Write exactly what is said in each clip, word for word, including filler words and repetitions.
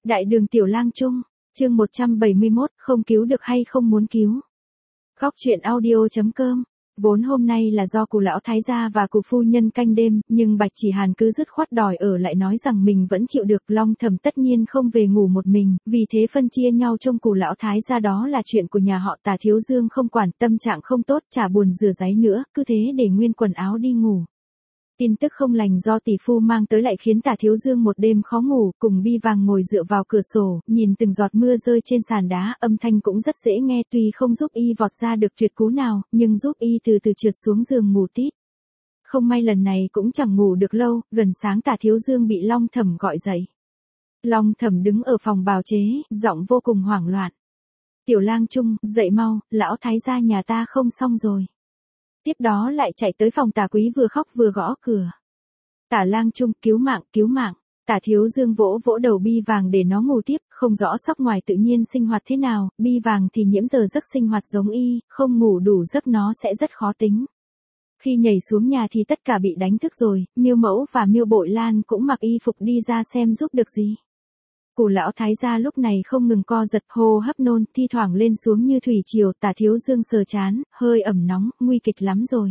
Đại đường Tiểu Lang Trung, chương một trăm bảy mươi mốt, không cứu được hay không muốn cứu. Góc truyện audio.com. Vốn hôm nay là do cụ lão thái gia và cụ phu nhân canh đêm, nhưng Bạch Chỉ Hàn cứ dứt khoát đòi ở lại nói rằng mình vẫn chịu được. Long Thẩm tất nhiên không về ngủ một mình, vì thế phân chia nhau trông cụ lão thái gia, đó là chuyện của nhà họ Tả. Thiếu Dương không quản, tâm trạng không tốt, chả buồn rửa ráy nữa, cứ thế để nguyên quần áo đi ngủ. Tin tức không lành do tỷ phu mang tới lại khiến Tả Thiếu Dương một đêm khó ngủ, cùng Bi Vàng ngồi dựa vào cửa sổ, nhìn từng giọt mưa rơi trên sàn đá, âm thanh cũng rất dễ nghe, tuy không giúp y vọt ra được tuyệt cú nào, nhưng giúp y từ từ trượt xuống giường ngủ tít. Không may lần này cũng chẳng ngủ được lâu, gần sáng Tả Thiếu Dương bị Long Thẩm gọi dậy. Long Thẩm đứng ở phòng bào chế, giọng vô cùng hoảng loạn. Tiểu Lang Trung, dậy mau, lão thái gia nhà ta không xong rồi. Tiếp đó lại chạy tới phòng Tả Quý vừa khóc vừa gõ cửa. Tả Lang Trung, cứu mạng, cứu mạng. Tả Thiếu Dương vỗ vỗ đầu Bi Vàng để nó ngủ tiếp, không rõ sóc ngoài tự nhiên sinh hoạt thế nào, Bi Vàng thì nhiễm giờ giấc sinh hoạt giống y, không ngủ đủ giấc nó sẽ rất khó tính. Khi nhảy xuống nhà thì tất cả bị đánh thức rồi, Miêu Mẫu và Miêu Bội Lan cũng mặc y phục đi ra xem giúp được gì. Cụ lão thái gia lúc này không ngừng co giật, hô hấp nôn, thi thoảng lên xuống như thủy triều. Tả Thiếu Dương sờ chán, hơi ẩm nóng, nguy kịch lắm rồi.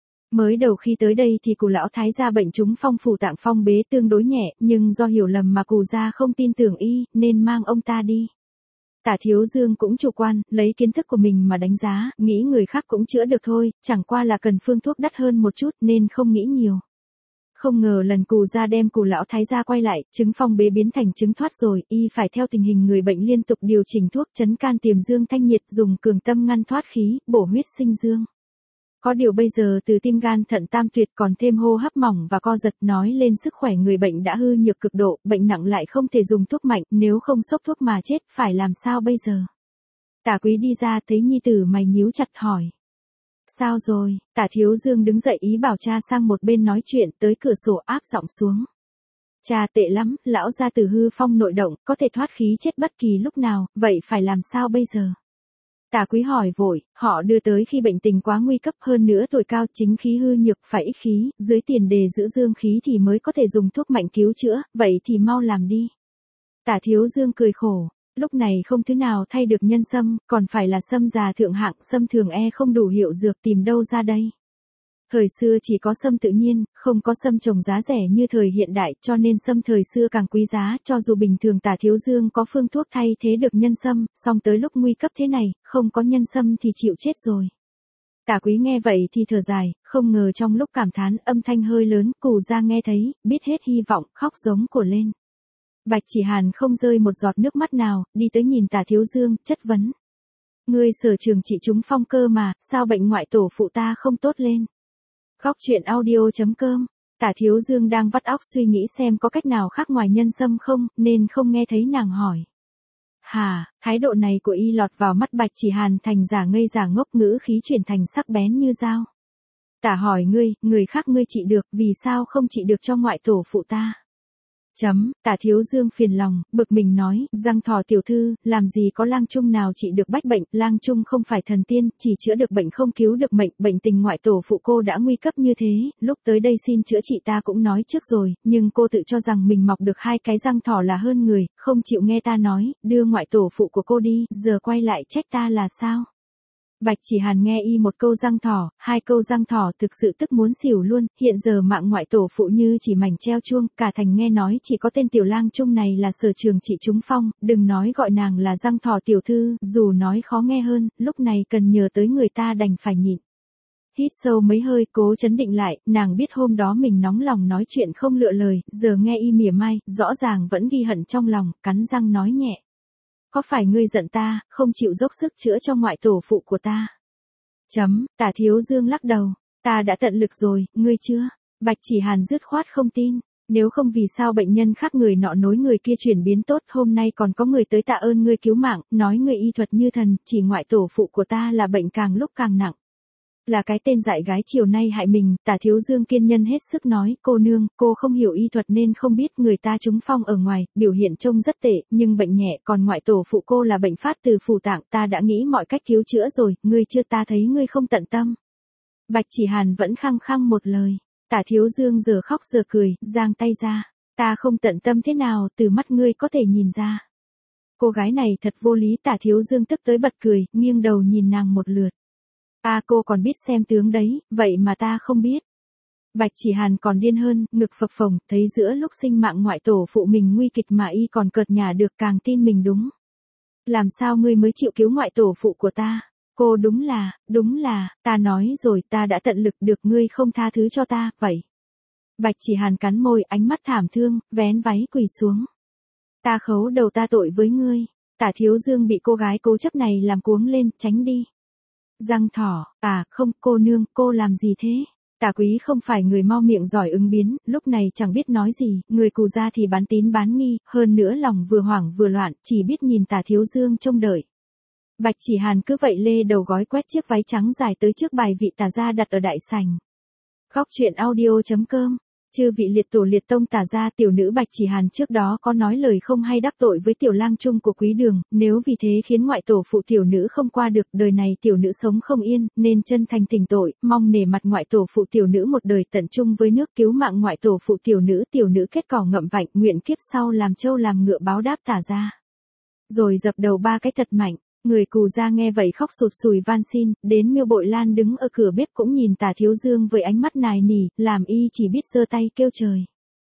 Mới đầu khi tới đây thì cụ lão thái gia bệnh trúng phong phủ tạng phong bế tương đối nhẹ, nhưng do hiểu lầm mà cụ gia không tin tưởng y, nên mang ông ta đi. Tả Thiếu Dương cũng chủ quan, lấy kiến thức của mình mà đánh giá, nghĩ người khác cũng chữa được thôi, chẳng qua là cần phương thuốc đắt hơn một chút nên không nghĩ nhiều. Không ngờ lần cụ gia đem cụ lão thái gia quay lại, chứng phong bế biến thành chứng thoát rồi, y phải theo tình hình người bệnh liên tục điều chỉnh thuốc trấn can tiềm dương thanh nhiệt, dùng cường tâm ngăn thoát khí, bổ huyết sinh dương. Có điều bây giờ từ tim gan thận tam tuyệt còn thêm hô hấp mỏng và co giật, nói lên sức khỏe người bệnh đã hư nhược cực độ, bệnh nặng lại không thể dùng thuốc mạnh, nếu không sốc thuốc mà chết, phải làm sao bây giờ? Tả Quý đi ra thấy nhi tử mày nhíu chặt hỏi. Sao rồi? Tả Thiếu Dương đứng dậy ý bảo cha sang một bên nói chuyện, tới cửa sổ áp giọng xuống. Cha tệ lắm, lão gia tử hư phong nội động, có thể thoát khí chết bất kỳ lúc nào, vậy phải làm sao bây giờ? Tả Quý hỏi vội, họ đưa tới khi bệnh tình quá nguy cấp, hơn nữa tuổi cao, chính khí hư nhược, phải ích khí, dưới tiền đề giữ dương khí thì mới có thể dùng thuốc mạnh cứu chữa, vậy thì mau làm đi. Tả Thiếu Dương cười khổ. Lúc này không thứ nào thay được nhân sâm, còn phải là sâm già thượng hạng, sâm thường e không đủ hiệu dược, tìm đâu ra đây. Thời xưa chỉ có sâm tự nhiên, không có sâm trồng giá rẻ như thời hiện đại, cho nên sâm thời xưa càng quý giá, cho dù bình thường Tả Thiếu Dương có phương thuốc thay thế được nhân sâm, song tới lúc nguy cấp thế này, không có nhân sâm thì chịu chết rồi. Tả Quý nghe vậy thì thở dài, không ngờ trong lúc cảm thán, âm thanh hơi lớn, cụ gia nghe thấy, biết hết hy vọng, khóc giống của lên. Bạch Chỉ Hàn không rơi một giọt nước mắt nào, đi tới nhìn Tả Thiếu Dương, chất vấn. Ngươi sở trường trị chúng phong cơ mà, sao bệnh ngoại tổ phụ ta không tốt lên? Góc truyện audio.com. Tả Thiếu Dương đang vắt óc suy nghĩ xem có cách nào khác ngoài nhân sâm không, nên không nghe thấy nàng hỏi. Hà, thái độ này của y lọt vào mắt Bạch Chỉ Hàn thành giả ngây giả ngốc, ngữ khí chuyển thành sắc bén như dao. Tả hỏi ngươi, người khác ngươi trị được, vì sao không trị được cho ngoại tổ phụ ta? Chấm, Tả Thiếu Dương phiền lòng, bực mình nói, Giang Thỏ tiểu thư, làm gì có Lang Trung nào trị được bách bệnh, Lang Trung không phải thần tiên, chỉ chữa được bệnh không cứu được mệnh, bệnh tình ngoại tổ phụ cô đã nguy cấp như thế, lúc tới đây xin chữa trị ta cũng nói trước rồi, nhưng cô tự cho rằng mình mọc được hai cái răng thỏ là hơn người, không chịu nghe ta nói, đưa ngoại tổ phụ của cô đi, giờ quay lại trách ta là sao? Bạch Chỉ Hàn nghe y một câu răng thỏ, hai câu răng thỏ thực sự tức muốn xỉu luôn, hiện giờ mạng ngoại tổ phụ như chỉ mảnh treo chuông, cả thành nghe nói chỉ có tên Tiểu Lang Trung này là sở trường trị chúng phong, đừng nói gọi nàng là răng thỏ tiểu thư, dù nói khó nghe hơn, lúc này cần nhờ tới người ta đành phải nhịn. Hít sâu mấy hơi, cố trấn định lại, nàng biết hôm đó mình nóng lòng nói chuyện không lựa lời, giờ nghe y mỉa mai, rõ ràng vẫn ghi hận trong lòng, cắn răng nói nhẹ. Có phải ngươi giận ta, không chịu dốc sức chữa cho ngoại tổ phụ của ta? Chấm, Tả Thiếu Dương lắc đầu, ta đã tận lực rồi, ngươi chưa? Bạch Chỉ Hàn dứt khoát không tin, nếu không vì sao bệnh nhân khác người nọ nối người kia chuyển biến tốt, hôm nay còn có người tới tạ ơn ngươi cứu mạng, nói ngươi y thuật như thần, chỉ ngoại tổ phụ của ta là bệnh càng lúc càng nặng. Là cái tên dại gái chiều nay hại mình, Tả Thiếu Dương kiên nhân hết sức nói, cô nương, cô không hiểu y thuật nên không biết người ta trúng phong ở ngoài, biểu hiện trông rất tệ, nhưng bệnh nhẹ, còn ngoại tổ phụ cô là bệnh phát từ phủ tạng, ta đã nghĩ mọi cách cứu chữa rồi, ngươi chưa, ta thấy ngươi không tận tâm. Bạch Chỉ Hàn vẫn khăng khăng một lời, Tả Thiếu Dương giờ khóc giờ cười, giang tay ra. Ta không tận tâm thế nào, từ mắt ngươi có thể nhìn ra. Cô gái này thật vô lý, Tả Thiếu Dương tức tới bật cười, nghiêng đầu nhìn nàng một lượt. À cô còn biết xem tướng đấy, vậy mà ta không biết. Bạch Chỉ Hàn còn điên hơn, ngực phập phồng, thấy giữa lúc sinh mạng ngoại tổ phụ mình nguy kịch mà y còn cợt nhả được, càng tin mình đúng. Làm sao ngươi mới chịu cứu ngoại tổ phụ của ta? Cô đúng là, đúng là, ta nói rồi, ta đã tận lực được, ngươi không tha thứ cho ta, vậy. Bạch Chỉ Hàn cắn môi, ánh mắt thảm thương, vén váy quỳ xuống. Ta khấu đầu, ta tội với ngươi. Tả Thiếu Dương bị cô gái cố chấp này làm cuống lên, tránh đi. Răng thỏ, à không, cô nương, cô làm gì thế? Tả Quý không phải người mau miệng giỏi ứng biến, lúc này chẳng biết nói gì, người Cù gia thì bán tín bán nghi, hơn nữa lòng vừa hoảng vừa loạn, chỉ biết nhìn Tả Thiếu Dương trông đợi. Bạch Chỉ Hàn cứ vậy lê đầu gói quét chiếc váy trắng dài tới trước bài vị Tả gia đặt ở đại sảnh. Góc truyện audio chấm com. Chư vị liệt tổ liệt tông Tả gia, tiểu nữ Bạch Chỉ Hàn trước đó có nói lời không hay đắc tội với tiểu lang trung của Quý Đường, nếu vì thế khiến ngoại tổ phụ tiểu nữ không qua được, đời này tiểu nữ sống không yên, nên chân thành thỉnh tội, mong nể mặt ngoại tổ phụ tiểu nữ một đời tận trung với nước, cứu mạng ngoại tổ phụ tiểu nữ, tiểu nữ kết cỏ ngậm vạnh, nguyện kiếp sau làm trâu làm ngựa báo đáp Tả gia. Rồi dập đầu ba cái thật mạnh. Người Cù gia nghe vậy khóc sụt sùi van xin, đến Miêu Bội Lan đứng ở cửa bếp cũng nhìn Tả Thiếu Dương với ánh mắt nài nỉ, làm y chỉ biết giơ tay kêu trời.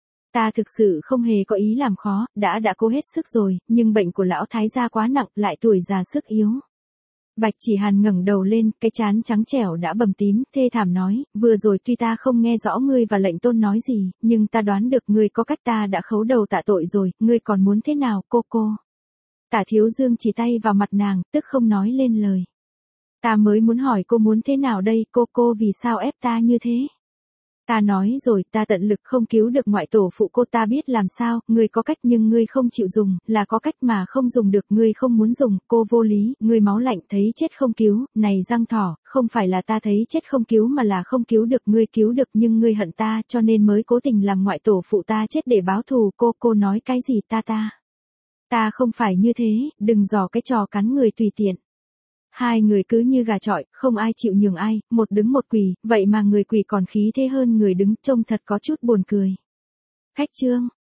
Ta thực sự không hề có ý làm khó, đã đã cố hết sức rồi, nhưng bệnh của lão thái gia quá nặng, lại tuổi già sức yếu. Bạch Chỉ Hàn ngẩng đầu lên, cái trán trắng trẻo đã bầm tím, thê thảm nói, vừa rồi tuy ta không nghe rõ ngươi và lệnh tôn nói gì, nhưng ta đoán được ngươi có cách, ta đã khấu đầu tạ tội rồi, ngươi còn muốn thế nào, cô cô? Tả Thiếu Dương chỉ tay vào mặt nàng, tức không nói lên lời. Ta mới muốn hỏi cô muốn thế nào đây, cô cô vì sao ép ta như thế? Ta nói rồi, ta tận lực không cứu được ngoại tổ phụ cô, ta biết làm sao, ngươi có cách nhưng ngươi không chịu dùng, là có cách mà không dùng được, ngươi không muốn dùng, cô vô lý, ngươi máu lạnh thấy chết không cứu, này răng thỏ, không phải là ta thấy chết không cứu mà là không cứu được, ngươi cứu được nhưng ngươi hận ta, cho nên mới cố tình làm ngoại tổ phụ ta chết để báo thù, cô cô nói cái gì ta ta. Ta không phải như thế, đừng dò cái trò cắn người tùy tiện. Hai người cứ như gà chọi, không ai chịu nhường ai, một đứng một quỳ, vậy mà người quỳ còn khí thế hơn người đứng, trông thật có chút buồn cười. Khách trương,